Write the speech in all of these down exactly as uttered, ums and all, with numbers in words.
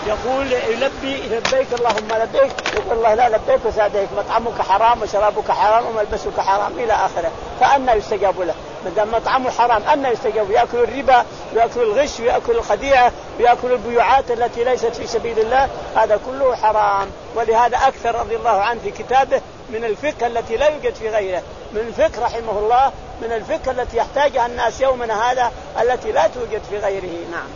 يقول يلبي لبيك اللهم لبيك، يقول الله لا لبيك وسعديك، مطعمك حرام وشرابك حرام وملبسك حرام إلى آخره، فأنا يستجاب له؟ ما دام مطعمه حرام أنا يستجاب؟ يأكل الربا ويأكل الغش ويأكل الخديعة ويأكل البيوعات التي ليست في سبيل الله، هذا كله حرام. ولهذا أكثر رضي الله عنه في كتابه من الفقه التي لا يوجد في غيره، من الفقه رحمه الله، من الفقه التي يحتاجها الناس يومنا هذا التي لا توجد في غيره. نعم.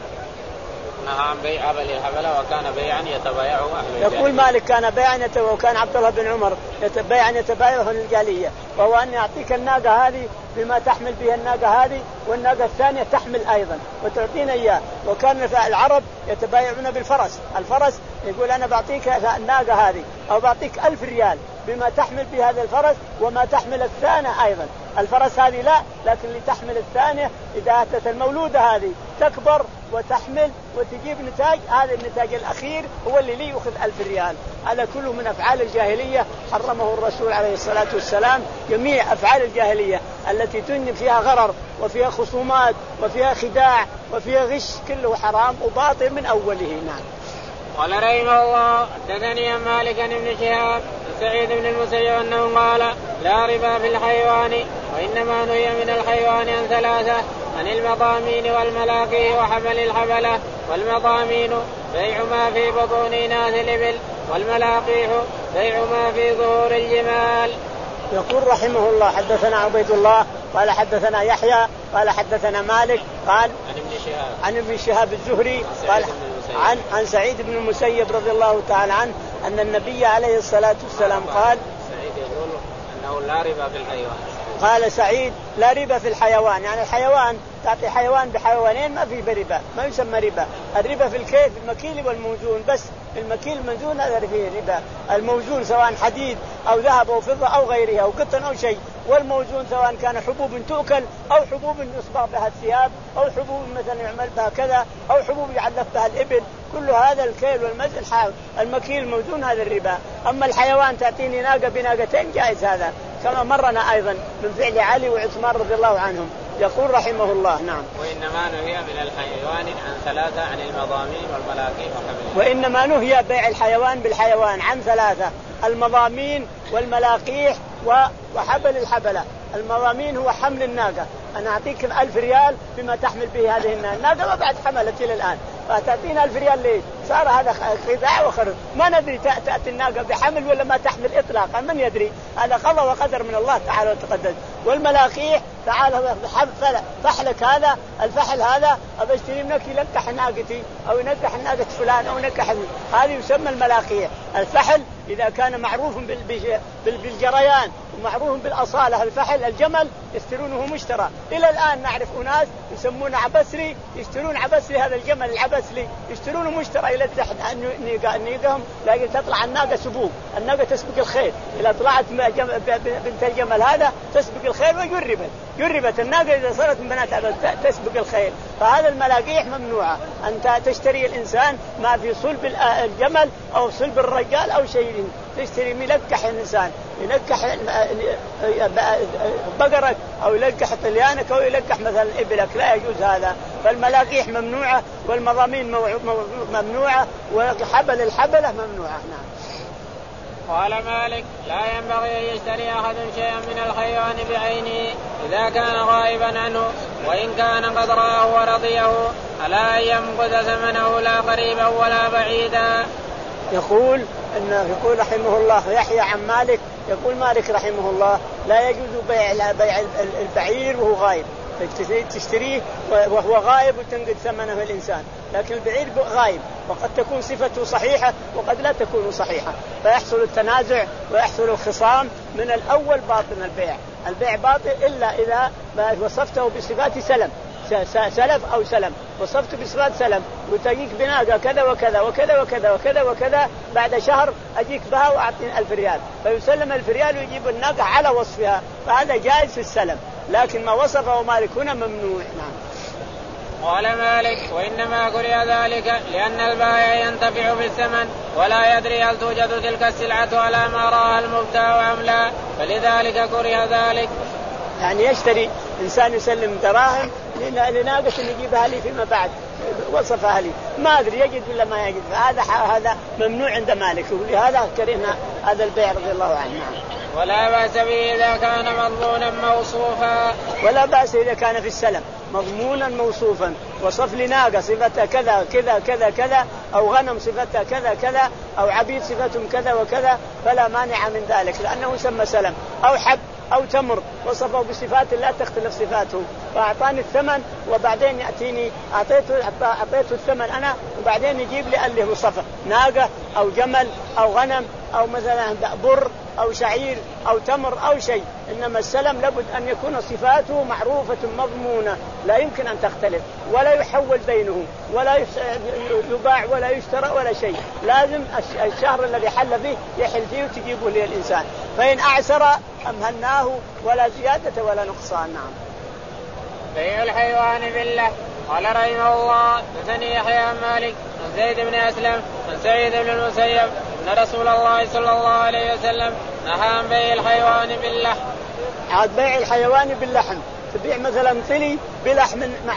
نهى عن بيع حبل الحبل وكان بيعا يتبايعه أهل الجاهلية. يقول مالك كان بيعا يتبايعه، وكان عبد الله بن عمر بيعا يتبايعه الجاهلية، وهو أن يعطيك الناقة هذه بما تحمل بها الناقة هذه، والناقة الثانية تحمل أيضا وتعطينا إياه. وكان العرب يتبايعون بالفرس، الفرس يقول أنا بعطيك الناقة هذه أو بعطيك ألف ريال بما تحمل بهذا الفرس وما تحمل الثانية أيضا. الفرس هذه لا، لكن اللي تحمل الثانية إذا أتت المولودة هذه تكبر وتحمل وتجيب نتاج، هذا النتاج الأخير هو اللي لي يأخذ ألف ريال. هذا كله من أفعال الجاهلية حرمه الرسول عليه الصلاة والسلام. جميع أفعال الجاهلية التي تنجم فيها غرر وفيها خصومات وفيها خداع وفيها غش كله حرام وباطل من أوله. نعم. قال رحمه الله حدثني عن مالك بن شهاب سعيد بن المسيب أنه قال لا ربا في الحيوان، وإنما نهي من الحيوان عن ثلاثة: عن المضامين والملاقي وحمل الحبلة. والمضامين بيع ما في بطون ناس الإبل، والملاقيح بيع ما في ظهور الجمال. يقول رحمه الله حدثنا عبيد الله قال حدثنا يحيى قال حدثنا مالك قال عن ابن شهاب عن ابن شهاب الزهري قال عن عن سعيد بن المسيب رضي الله تعالى عنه أن النبي عليه الصلاة والسلام قال سعيد يقول أنه لا ربا في الحيوان. قال سعيد لا ربا في الحيوان، يعني الحيوان تعطي حيوان بحيوانين ما في ربا، ما يسمى ربا. الربا في الكيل في المكيل والموزون بس، المكيل الموزون هذا فيه ربا. الموزون سواء حديد أو ذهب أو فضة أو غيرها أو قطن أو شيء، والموزون سواء كان حبوب تؤكل أو حبوب يصبغ بها الثياب أو حبوب مثلا يعمل بها كذا أو حبوب يعلف بها الإبل، كل هذا الكيل والمزن حال. المكيل الموزون هذا الربا. أما الحيوان تعطيني ناقة بناقتين جائز هذا، كما مرنا أيضا من فعل علي وعثمان رضي الله عنهم. يقول رحمه الله نعم وإنما نهي من الحيوان عن ثلاثة: عن المضامين والملاقي وحمل. وإنما نهي بيع الحيوان بالحيوان عن ثلاثة: المضامين والملاقيح وحبل الحبلة. المضامين هو حمل الناقة، أنا أعطيك ألف ريال بما تحمل به هذه الناقة ما بعد حملت إلى الآن، فتعطينا ألف ريال ليش؟ صار هذا خداع وخرج، ما ندري تأتي الناقة بحمل ولا ما تحمل إطلاقا، من يدري؟ هذا قضاء وقدر من الله تعالى وتقدس. والملاقيح تعالى فحلك هذا الفحل هذا أبى اشتري منك يلقح ناقتي أو ينقح ناقة فلان أو ينقح، هذه يسمى الملاقيح. الفحل إذا كان معروف بالجريان ومعروف بالأصالة، الفحل الجمل يشترونه مشترى. إلى الآن نعرف أناس يسمونه عبسري، يشترون عبسري هذا الجمل العبسري يشترونه مشترى إلى تحت نيقهم، لكن تطلع الناقة سبوق، الناقة تسبق الخيل. إذا طلعت بنت الجمل هذا تسبق الخيل ويجربت جربت الناقة إذا صارت من بنات تسبق الخيل. فهذا الملاقيح ممنوعة، أنت تشتري الإنسان ما في صلب الجمل أو صلب الرجال أو شيء، تشتري ملقح الإنسان يلقح بقرك أو يلقح طليانك أو يلقح مثلا إبلك، لا يجوز هذا. فالملاقيح ممنوعة والمضامين ممنوعة وحبل الحبلة ممنوعة. نعم. قال مالك لا ينبغي أن يشتري أحد شيئا من الحيوان بعينه إذا كان غائبا عنه، وإن كان قد رآه ورضيه ألا ينقذ ثمنه لا قريبا ولا بعيدا. يقول إن يقول رحمه الله يحيى عن مالك، يقول مالك رحمه الله لا يجوز بيع بيع البعير وهو غائب، تشتريه وهو غائب وتنقذ ثمنه الإنسان، لكن البعير غائب وقد تكون صفته صحيحة وقد لا تكون صحيحة، فيحصل التنازع ويحصل الخصام. من الأول باطن البيع، البيع باطل إلا إذا وصفته بصفات سلم سلف أو سلم، وصفت بصفات سلم وتجيك بناقة كذا وكذا وكذا وكذا وكذا وكذا، بعد شهر أجيك بها وأعطيني ألف ريال، فيسلم ألف ريال ويجيب الناقة على وصفها، فهذا جائز في السلم، لكن ما وصفه مالك هنا ممنوع. نعم. قال مالك وإنما كره ذلك لأن البائع ينتفع بالثمن ولا يدري هل توجد تلك السلعة على ما رأى المبتاع أم لا، فلذلك كره ذلك. يعني يشتري إنسان يسلم دراهم لناقة يجيبها لي فيما بعد وصفها لي ما أدري يجد ولا ما يجد. هذا هذا ممنوع عند مالك ولهذا كرهنا هذا البيع رضي الله عنه. ولا بأس به إذا كان مضمونا موصوفا. ولا بأس إذا كان في السلم مضمونا موصوفا وصف لناقة صفتها كذا كذا كذا كذا أو غنم صفتها كذا كذا أو عبيد صفتهم كذا وكذا فلا مانع من ذلك لأنه سمى سلم. أو حب أو تمر وصفه بصفات لا تختلف صفاته فأعطاني الثمن وبعدين يأتيني أعطيته أعطيته الثمن أنا وبعدين يجيب لي اللي هو صفة ناقة أو جمل أو غنم أو مثلا بر أو شعير أو تمر أو شيء. إنما السلم لابد أن يكون صفاته معروفة مضمونة لا يمكن أن تختلف ولا يحول بينه ولا يباع ولا يشترى ولا شيء. لازم الشهر الذي حل فيه يحل فيه وتجيبه للإنسان. فإن أعسر أمهلناه ولا زيادة ولا نقصان. نعم. بيع الحيوان بالله. قال رحمه الله حدثني يحيى عن مالك عن زيد بن أسلم عن سعيد بن المسيب أن رسول الله صلى الله عليه وسلم نهى عن بيع الحيوان باللحم. عاد بيع الحيوان باللحم تبيع مثلا طلي بلحم مع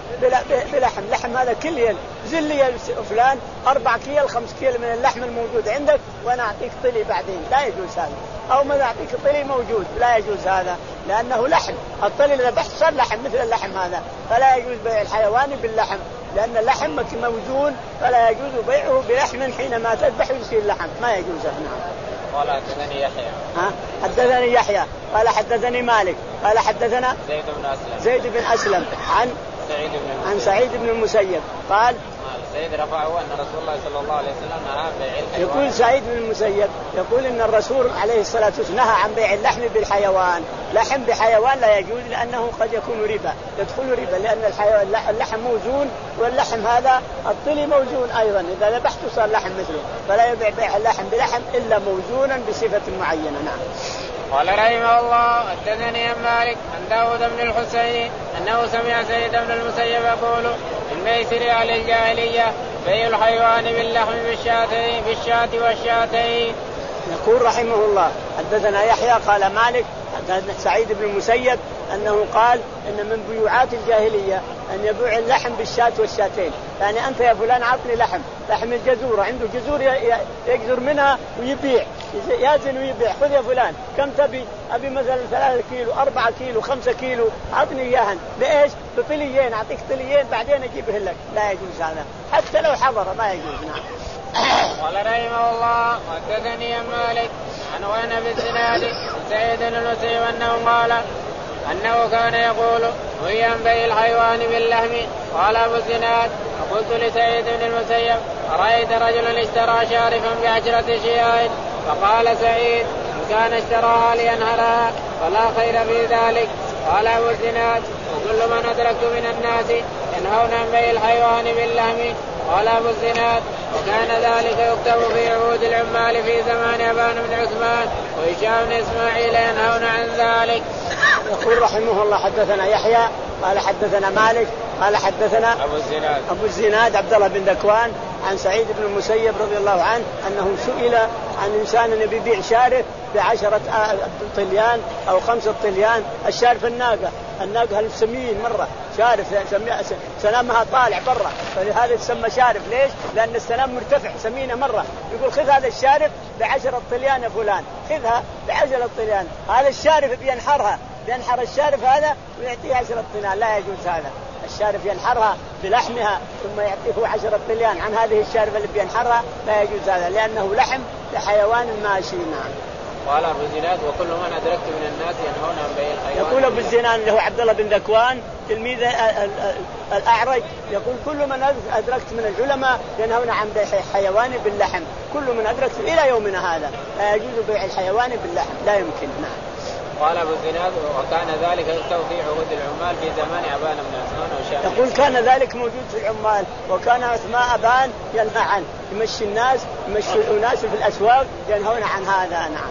بلحم لحم هذا كل يوم زل لي فلان أربع كيل خمس كيل من اللحم الموجود عندك وأنا أعطيك طلي بعدين لا يجوز هذا. أو ما أعطيك طلي موجود لا يجوز هذا لأنه لحم. الطلي اللي ذبحت صار لحم مثل اللحم هذا فلا يجوز بيع الحيوان باللحم لأن اللحم موزون فلا يجوز بيعه بلحم حينما تذبح يصير لحم ما يجوز. نعم. قال حدثني يحيى. ها حدثني يحيى قال حدثني مالك قال حدثنا زيد بن أسلم زيد بن أسلم عن سعيد بن عن سعيد بن المسيب قال سيد رفعه أن رسول الله صلى الله عليه وسلم نهى عن بيع الحيوان. يقول سعيد بن المسيب يقول إن الرسول عليه الصلاة والسلام نهى عن بيع اللحم بالحيوان. لحم بحيوان لا يجوز لأنه قد يكون ربا يدخل ربا لأن الحيوان اللحم موزون واللحم هذا الطلي موزون أيضا إذا ذبحته صار لحم مثله فلا يبيع بيع اللحم بلحم إلا موزونا بصفة معينة. نعم. قال رحمه الله حدثني عن مالك عن داود بن الحسين أنه سمع سعيد بن المسيب يقول من ميسر أهل الجاهلية بيع الحيوان باللحم بالشاتين بالشاة والشاتين. يقول رحمه الله حدثنا يحيى قال مالك حدثنا سعيد بن المسيب أنه قال إن من بيوعات الجاهلية أن يبيع اللحم بالشاة والشاتين. يعني أنت يا فلان عطني لحم لحم الجزورة عنده جزور يجزر منها ويبيع يازن ويبيع خذ يا فلان كم تبي أبي مثلا ثلاثة كيلو أربعة كيلو خمسة كيلو عطني إياهن بإيش بطليين أعطيك طليين بعدين أجيبه لك لا يجوز هذا حتى لو حضر ما يجوز. نعم. قال رحمه الله حدثني عن مالك عن وانا بالزناد سعيد بن المسيب أنه قال أنه كان يقول نهي عن بيع الحيوان باللحم. قال أبو الزناد فقلت لسعيد بن المسيب أرأيت رجلا اشترى شارفا بعشرة شياه فقال سعيد إن كان اشتراها لينهرها فلا خير في ذلك. قال أبو الزناد وكل من أدركت من الناس ينهون عن بيع الحيوان باللحم. قال أبو الزناد وكان ذلك يكتب في عهود العمال في زمان أبان بن عثمان وهشام بن إسماعيل ينهون عن ذلك. يقول رحمه الله حدثنا يحيى قال حدثنا مالك قال حدثنا أبو الزناد أبو الزناد عبد الله بن ذكوان عن سعيد بن المسيب رضي الله عنه أنه سئل عن إنسان يبيع شارف بعشرة طليان أو خمسة طليان. الشارف الناقة الناقة السمين مرة شارف سلامها طالع برا فلهذا تسمى شارف. ليش؟ لأن السلام مرتفع سمينة مرة. يقول خذ هذا الشارف بعشرة طليان يا فلان خذها بعشرة طليان. هذا الشارف بينحرها بينحر الشارف هذا ويعطيه عشرة طليان لا يجوز هذا. الشارف ينحرها بلحمها ثم يعطيه عشرة طليان عن هذه الشارف اللي بينحرها لا يجوز هذا لأنه لحم لحيوان ماشي. نعم. قال أبو الزناد وكل من أدركت من الناس ينهون عن بيع الحيوان. يقول أبو الزناد اللي هو عبد الله بن ذكوان تلميذ الأعرج يقول كل من أدركت من العلماء ينهون عن بيع الحيوان باللحم. كل من أدركت إلى يومنا هذا لا يجوز بيع الحيوان باللحم لا يمكن. نعم. قال أبو الزناد وكان ذلك يكتب في عهود العمال في زمان أبان بن عثمان وهشام. يقول كان ذلك موجود في العمال وكان عثمان أبان ينهى عنه يمشي الناس يمشي الناس في الأسواق ينهون عن هذا. نعم.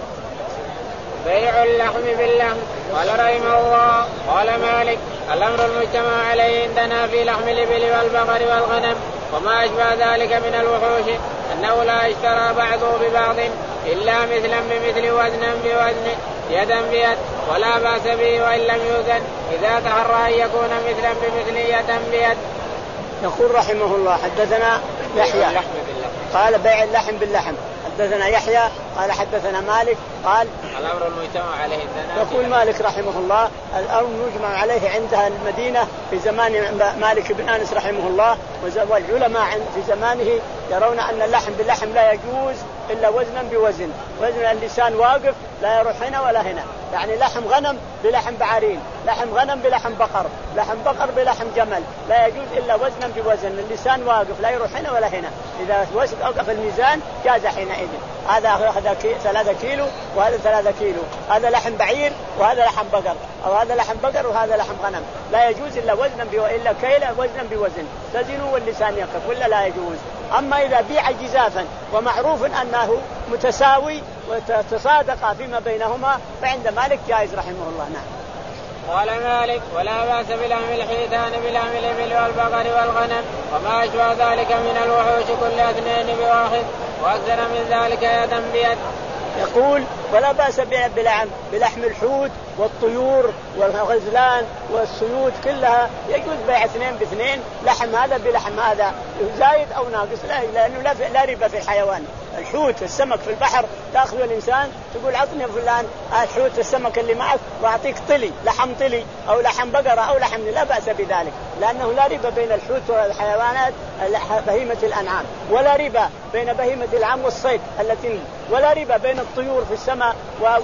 بيع اللحم باللحم. قال رحمه الله قال مالك الأمر المجتمع عليه عندنا في لحم الإبل والبقر والغنم وما أشبه ذلك من الوحوش أنه لا يشترى بعضه ببعض إلا مثلا بمثل وزنا بوزن يدا بيد ولا بأس به وإن لم يوزن إذا تحرى أن يكون مثلا بمثل يدا بيد. يقول رحمه الله حدثنا يحيى قال بيع اللحم باللحم. حدثنا يحيى قال حدثنا مالك قال الأمر المجتمع عليه الزنا. يقول مالك رحمه الله الأمر المجتمع عليه عندها المدينة في زمان مالك بن أنس رحمه الله، والعلماء في زمانه يرون أن اللحم باللحم لا يجوز إلا وزنا بوزن، وزن اللسان واقف لا يروح هنا ولا هنا، يعني لحم غنم بلحم بعارين، لحم غنم بلحم بقر، لحم بقر بلحم جمل، لا يجوز إلا وزنا بوزن، اللسان واقف لا يروح هنا ولا هنا، إذا وزن أوقف الميزان جاز حينئذ. هذا هذا ثلاثة كيلو وهذا ثلاثة كيلو، هذا لحم بعير وهذا لحم بقر، أو هذا لحم بقر وهذا لحم غنم، لا يجوز إلا وزنا بو... إلا كيلا وزنا بوزن، تزن واللسان يقف ولا لا يجوز. أما إذا بيع جزافا ومعروف أنه متساوي وتصادق فيما بينهما فعند مالك جائز رحمه الله. نعم. قال مالك ولا بأس بلحم الحيتان بلحم الإبل والبقر والغنم وما أشبه ذلك من الوحوش كل اثنين بواحد وأكثر من ذلك يدا بيد. يقول ولا بأس بلحم بلحم الحوت والطيور والغزلان والسيوط كلها يجوز بيع اثنين باثنين، لحم هذا بلحم هذا زايد أو ناقص، لا لأنه لا, لا ربا في الحيوان. الحوت السمك في البحر تأخذ الإنسان تقول عطني يا فلان الحوت السمك اللي معك وأعطيك طلي لحم طلي أو لحم بقرة أو لحم، لا بأس بذلك لأنه لا ربا بين الحوت والحيوانات بهيمة الأنعام، ولا ربا بين بهيمة العام والصيد التي، ولا ربا بين الطيور في السماء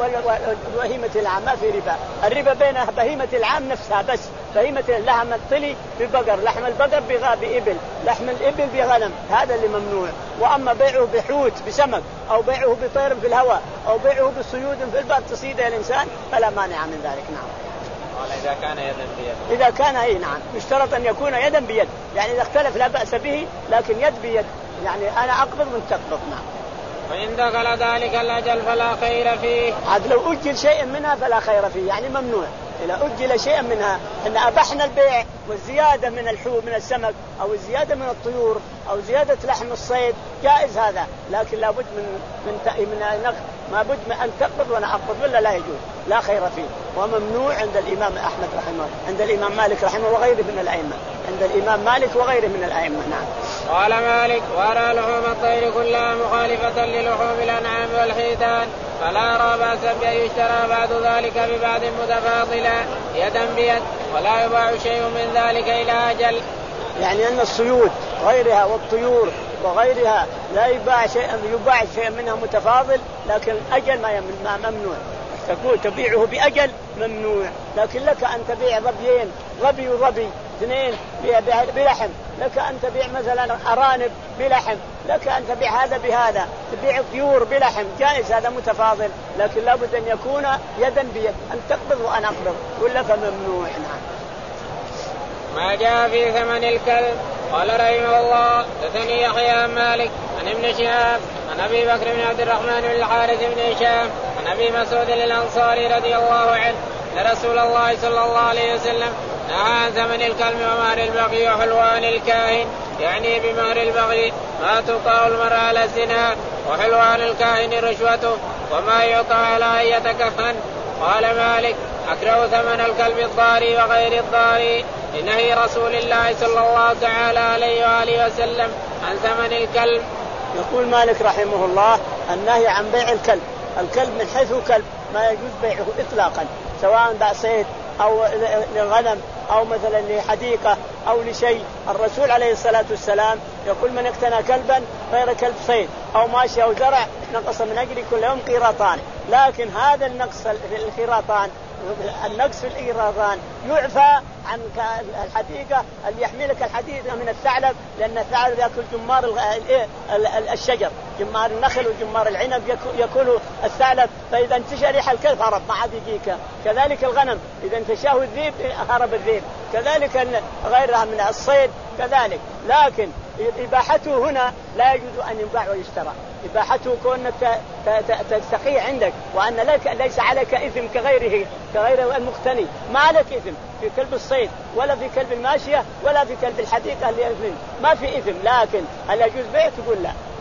وبهيمة العام، ما في ربا. الربا بين بهيمة العام نفسها بس، بهيمة لحم الطلي ببقر، لحم البقر بإبل، لحم الإبل بغنم، هذا اللي ممنوع. وأما بيعه بحوت بسمك أو بيعه بطير في الهواء أو بيعه بصيود في البحر تصيد الإنسان فلا مانع من ذلك. نعم. إذا كان يدا بيد. إذا كان أي نعم يشترط أن يكون يدا بيد، يعني إذا اختلف لا بأس به، لكن يد بيد يعني أنا أقبض من تقبض. نعم. وإن دخل ذلك الأجل فلا خير فيه. عاد لو أجل شيء منها فلا خير فيه، يعني ممنوع. إذا أجل شيء منها أن أبحنا البيع والزيادة من الحوت من السمك أو الزيادة من الطيور أو زيادة لحم الصيد جائز هذا، لكن لابد من من من نقد، ما بد من أن تقبض وأنا أقبض ولا لا يجوز، لا خير فيه. وممنوع عند الإمام أحمد رحمه الله، عند الإمام مالك رحمه وغيره من الأئمة، عند الإمام مالك وغيره من الأئمة. نعم. قال مالك وأرى لحوم الطير كلها مخالفة للحوم الأنعام والحيتان فلا أرى بأسا بأن يشترى بعد ذلك ببعض متفاضلا يدا بيد ولا يباع شيء من ذلك إلى أجل. يعني أن الصيود غيرها والطيور وغيرها لا يباع شيء، يباع شيء منها متفاضل، لكن أجل ما ممنوع، تقول تبيعه بأجل ممنوع، لكن لك أن تبيع ظبيين، ظبي وظبي اثنين بلحم، لك أن تبيع مثلا أرانب بلحم، لك أن تبيع هذا بهذا، تبيع طيور بلحم جائز، هذا متفاضل، لكن لابد أن يكون يدا بيد، أن تقبض وأن أقبض ولا فممنوع. ما جاء في ثمن الكلب. قال رحمه الله حدثني يحيى عن مالك عن ابن شهاب عن أبي بكر بن عبد الرحمن بن الحارث بن هشام عن أبي مسعود الأنصاري رضي الله عنه أن رسول الله صلى الله عليه وسلم نهى عن ثمن الكلب ومهر البغي وحلوان الكاهن، يعني بمهر البغي ما تقع المرأة على الزنا، وحلوان الكاهن رشوته وما يعطى على أن يتكفن. قال مالك أكره ثمن الكلب الضاري وغير الضاري لنهي رسول الله صلى الله تعالى عليه وآله وسلم عن ثمن الكلب. يقول مالك رحمه الله النهي عن بيع الكلب، الكلب من حيث كلب ما يجوز بيعه إطلاقا، سواء باع صيد أو لغنم أو مثلا لحديقة أو لشيء. الرسول عليه الصلاة والسلام يقول من اقتنى كلبا غير كلب صيد أو ماشي أو زرع نقص من أجل كل يوم قيراطان، لكن هذا النقص في القيراطان النقص في القيراطان يعفى عن الحديقة اللي يحملك الحديقة من الثعلب، لأن الثعلب يأكل جمار الشجر، جمار النخل وجمار العنب يأكله الثعلب، فإذا انتشر ريح الكلب هرب ما عاد يجيك. كذلك الغنم إذا انتشاه الذئب هرب الذئب، كذلك غيرها من الصيد كذلك. لكن إباحته هنا لا يجوز أن يباع ويشترى، إباحته كونك تستقي عندك وأن لك ليس عليك إثم كغيره كغير المقتني، ما عليك إثم في كلب الصيد ولا في كلب الماشية ولا في كلب الحديقة اللي إثم ما في إثم، لكن هل يجوز بيع؟ تقول لا،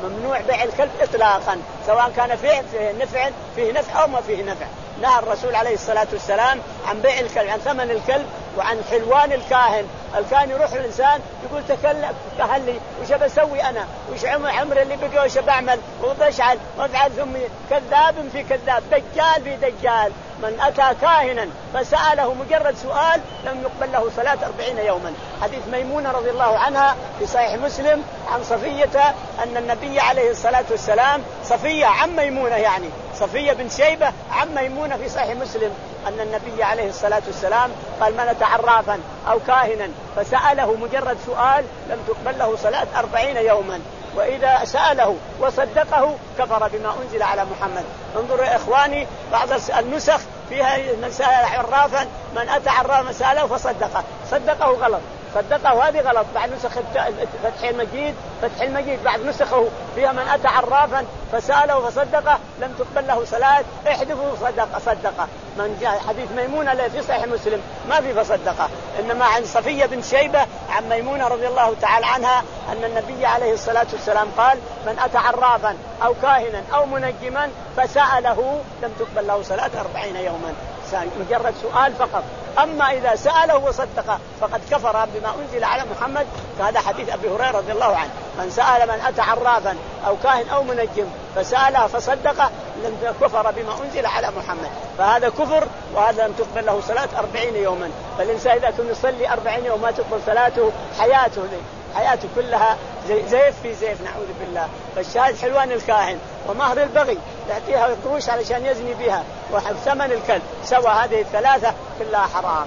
ممنوع بيع الكلب إطلاقا، سواء كان فيه نفع فيه نفع أو ما فيه نفع. نهى الرسول عليه الصلاة والسلام عن بيع الكلب، عن ثمن الكلب وعن حلوان الكاهن. الكاهن يروح الإنسان يقول تكلم كهل لي وش بسوي أنا وش عمر اللي بقى وش بعمل وبشعل وافعل، ثم كذاب في كذاب دجال في دجال. من أتى كاهنا فسأله مجرد سؤال لم يقبل له صلاة أربعين يوما. حديث ميمونة رضي الله عنها في صحيح مسلم عن صفية أن النبي عليه الصلاة والسلام، صفية عم ميمونة يعني صفية بن شيبة عم ميمونة في صحيح مسلم، أن النبي عليه الصلاة والسلام قال من أتى عرافا أو كاهنا فسأله مجرد سؤال لم تقبل له صلاة أربعين يوما، وإذا سأله وصدقه كفر بما أنزل على محمد. انظروا يا إخواني بعض النسخ فيها من سأل عرافا من أتى عرافا سأله فصدقه، صدقه غلط، صدقه هذه غلط. بعد نسخ فتح المجيد فتح المجيد بعد نسخه فيها من أتى عرافا فسأله فصدقه لم تقبل له صلاة، احذفوا صدقه صدقه. من جاء حديث ميمونة الذي في صحيح مسلم ما في فصدقه، إنما عن صفية بن شيبة عن ميمونة رضي الله تعالى عنها أن النبي عليه الصلاة والسلام قال من أتى عرافا أو كاهنا أو منجما فسأله لم تقبل له صلاة أربعين يوما، مجرد سؤال فقط. أما إذا سأله وصدقه فقد كفر بما أنزل على محمد. فهذا حديث أبي هريرة رضي الله عنه من سأل من أتى عرافا أو كاهن أو منجم فسأله فصدقه لم كفر بما أنزل على محمد. فهذا كفر، وهذا لم تقبل له صلاة أربعين يوما. فالإنسان إذا كان يصلي أربعين يوم ما تقبل صلاته حياته حياته كلها زيف في زيف نعوذ بالله. فالشاهد حلوان الكاهن ومهر البغي يعطيها قروش علشان يزني بها وثمن الكلب سوى هذه الثلاثة كلها حرام.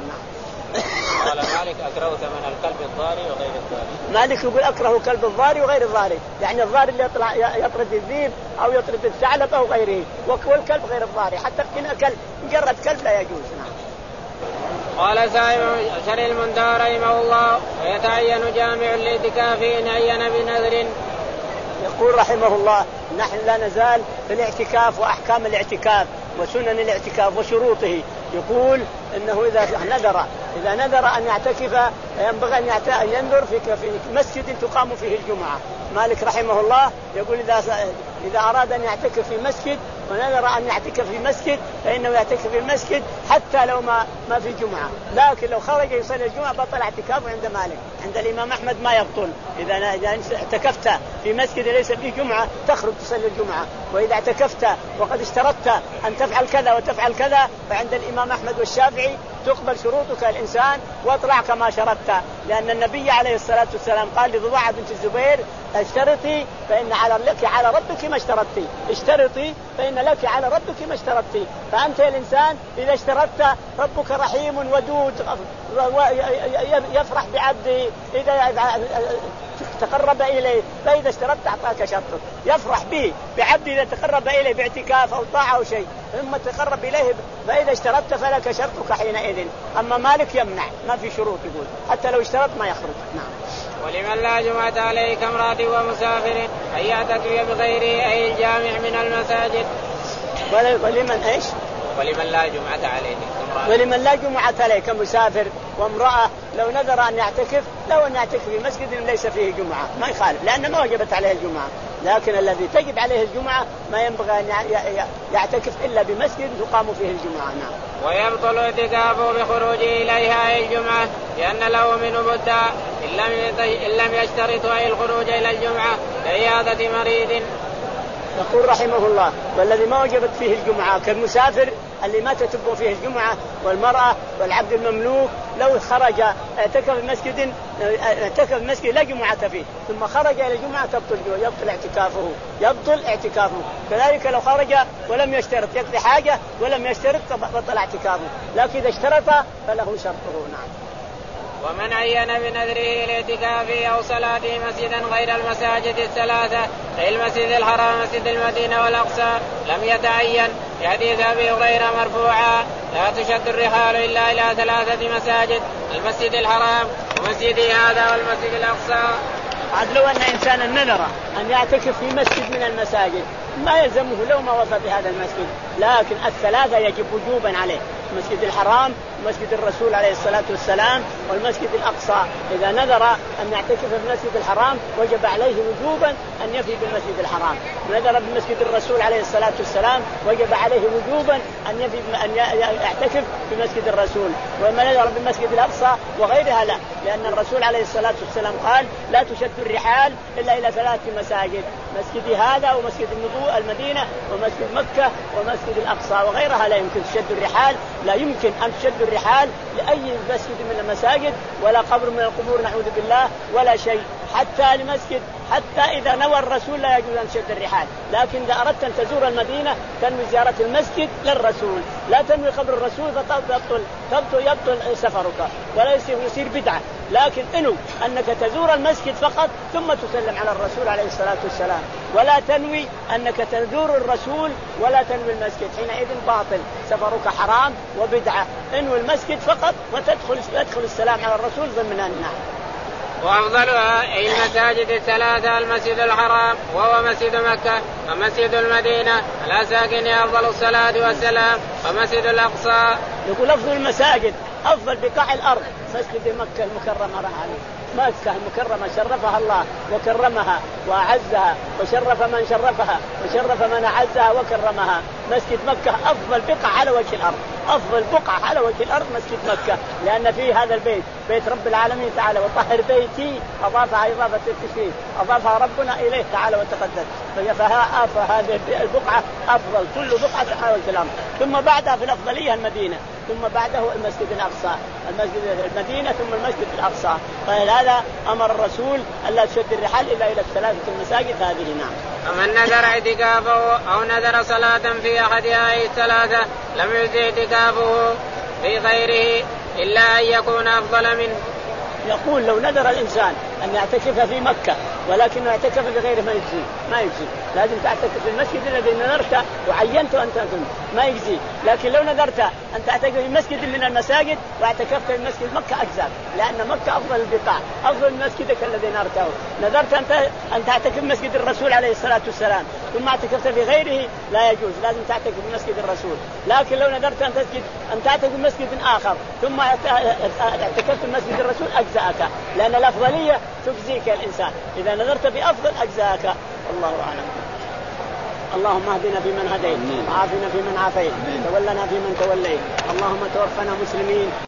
قال مالك أكره ثمن الكلب الضاري وغير الضاري. مالك يقول أكره كلب الضاري وغير الضاري، يعني الضاري اللي يطلع يطرد الذئب أو يطرد الثعلب أو غيره، والكلب غير الضاري حتى كنا كلب مجرد كلب لا يجوز. نعم. قال صاحب شرح المنتهى رحمه الله ويتعين جامع الاعتكاف إن عين بنذر. يقول رحمه الله نحن لا نزال في الاعتكاف وأحكام الاعتكاف وسنن الاعتكاف وشروطه. يقول إنه إذا نذر إذا نذر أن يعتكف ينبغي أن ينذر في مسجد تقام فيه الجمعة. مالك رحمه الله يقول إذا إذا أراد أن يعتكف في مسجد ونذر أن يعتكف في مسجد فإنه يعتكف في المسجد حتى لو ما ما في جمعة، لكن لو خرج يصلي الجمعة بطل اعتكافه عند مالك. عند الإمام أحمد ما يبطل. إذا إذا اعتكفت في مسجد ليس فيه جمعة تخرج تصلي الجمعة، وإذا اعتكفت وقد اشترطت أن تفعل كذا وتفعل كذا فعند الإمام أحمد والشافعي تقبل شروطك الإنسان واطلع كما شرطت، لأن النبي عليه الصلاة والسلام قال لضباعة بنت الزبير اشترطي فإن على لك على ربك ما اشترطتي، اشترطي فإن لك على ربك ما اشترطتي. فأنت يا الإنسان إذا اشترطت ربك رحيم ودود يفرح بعبده إذا تقرب إليه، فإذا اشترطت أعطاك شرطك يفرح به بعبده إذا تقرب إليه باعتكاف أو طاعة أو شيء ثم تقرب إليه، فإذا اشترطت فلك شرطك حينئذ. أما مالك يمنع ما في شروط، يقول حتى لو اشترط ما يخرج. نعم. ولمن لا جمعة عليه كامرأة ومسافر أن يعتكف بغيره أي الجامع من المساجد. ولمن إيش؟ ولمن لا جمعة عليه كامرأة. ولمن لا جمعة عليه كمسافر وامرأة لو نذر أن يعتكف لو أن يعتكف في مسجد ليس فيه جمعة ما يخالف، لأن ما وجبت عليه الجمعة. لكن الذي تجب عليه الجمعة ما ينبغي أن يعتكف إلا بمسجد تقام فيه الجمعة. نعم. ويبطل اعتكافه بخروجه إليها أي الجمعة لأن له منه بدا إن لم يشترط أي الخروج إلى الجمعة لعيادة مريض. يقول رحمه الله والذي ما وجبت فيه الجمعة كالمسافر اللي ما تتبع فيه الجمعة والمرأة والعبد المملوك لو خرج اعتكف في مسجد اعتكف في مسجد لا جمعة فيه ثم خرج إلى الجمعة تبطل يبطل اعتكافه يبطل اعتكافه. كذلك لو خرج ولم يشترط يقضي حاجة ولم يشترط بطل اعتكافه، لكن إذا اشترط فله شرطه. نعم. ومن عين بنذره الاعتكاف أو صلاة مسجدا غير المساجد الثلاثة أي المسجد الحرام مسجد المدينة والأقصى لم يتعين حديث أبي هريرة مرفوعا لا تشد الرحال إلا إلى ثلاثة مساجد المسجد الحرام ومسجد هذا والمسجد الأقصى. عاد لو أن إنسانا نذر أن يعتكف في مسجد من المساجد ما يلزمه لو ما وصل في هذا المسجد، لكن الثلاثة يجب وجوبا عليه المسجد الحرام ومسجد الرسول عليه الصلاة والسلام والمسجد الأقصى. إذا نذر أن يعتكف في المسجد الحرام وجب عليه وجوبا أن يفي بالمسجد الحرام، نذر بمسجد الرسول عليه الصلاة والسلام وجب عليه وجوبا أن يفي أن يعتكف في مسجد الرسول. وما نذر بالمسجد الأقصى وغيرها لا، لأن الرسول عليه الصلاة والسلام قال لا تشد الرحال إلا إلى ثلاث مساجد، مسجد هذا ومسجد المدينة ومسجد مكة ومسجد الأقصى، وغيرها لا يمكن تشد الرحال، لا يمكن أن تشد الرحال لأي مسجد من المساجد ولا قبر من القبور نعوذ بالله ولا شيء، حتى لمسجد، حتى إذا نوى الرسول لا يجوز أن تشد الرحال. لكن إذا أردت أن تزور المدينة تنوي زيارة المسجد للرسول، لا تنوي قبر الرسول فتبطل تبطل يبطل سفرك ولا يصير يصير بدعة. لكن انو أنك تزور المسجد فقط ثم تسلم على الرسول عليه الصلاة والسلام، ولا تنوي أنك تزور الرسول ولا تنوي المسجد، حينئذ باطل، سفرك حرام وبدعة. انوي المسجد فقط وتدخل يدخل السلام على الرسول ضمن النار. وأفضلها أي المساجد الثلاثة المسجد الحرام وهو مسجد مكة ومسجد المدينة على ساكنه أفضل الصلاة والسلام ومسجد الأقصى. يقول أفضل المساجد أفضل بقاع الأرض مسجد مكة المكرمة عليه، مكة المكرمة شرفها الله وكرمها وأعزها وشرف من شرفها وشرف من أعزها وكرمها. مسجد مكة أفضل بقعة على وجه الأرض، أفضل بقعة على وجه الأرض مسجد مكة، لأن فيه هذا البيت بيت رب العالمين تعالى وطهر بيتي، أضافها إضافة التشريف، أضافها ربنا إليه تعالى وتقدس، فهذه البقعة أفضل كل بقعة على وجه الأرض. ثم بعدها في الأفضلية المدينة، ثم بعده المسجد الأقصى، المسجد المدينة ثم المسجد الأقصى. فهذا أمر الرسول ألا تشد الرحال إلا إلى الثلاثة المساجد هذه. نعم. ومن نذر اعتكافه أو نذر صلاة في أحد هذه الثلاثة لم يجز اعتكافه في غيره إلا أن يكون أفضل منه. يقول لو نذر الإنسان أن يعتكف في مكة ولكنه يعتكف في غيره ما يجزي، ما يجزي، لازم تعتكف في المسجد الذي نذرته وعينته أن تكون، ما يجزي. لكن لو نذرت أن تعتكف في مسجد من المساجد واعتكفت في مسجد مكة أجزاك، لأن مكة أفضل البقاع، أفضل مسجدك الذي نذرته. نذرت أن أن تعتكف في مسجد الرسول عليه الصلاة والسلام ثم اعتكفت في غيره لا يجوز، لازم تعتكف في مسجد الرسول. لكن لو نذرت أن تسجد أن تعتكف في مسجد آخر ثم اعتكفت في مسجد الرسول أجزاك، لأن الأفضلية تجزيك الإنسان، إذا نذرت بأفضل أجزاك. الله أعلم. اللهم اهدنا فيمن هديت وعافنا فيمن عافيت وتولنا فيمن توليت، اللهم توفنا مسلمين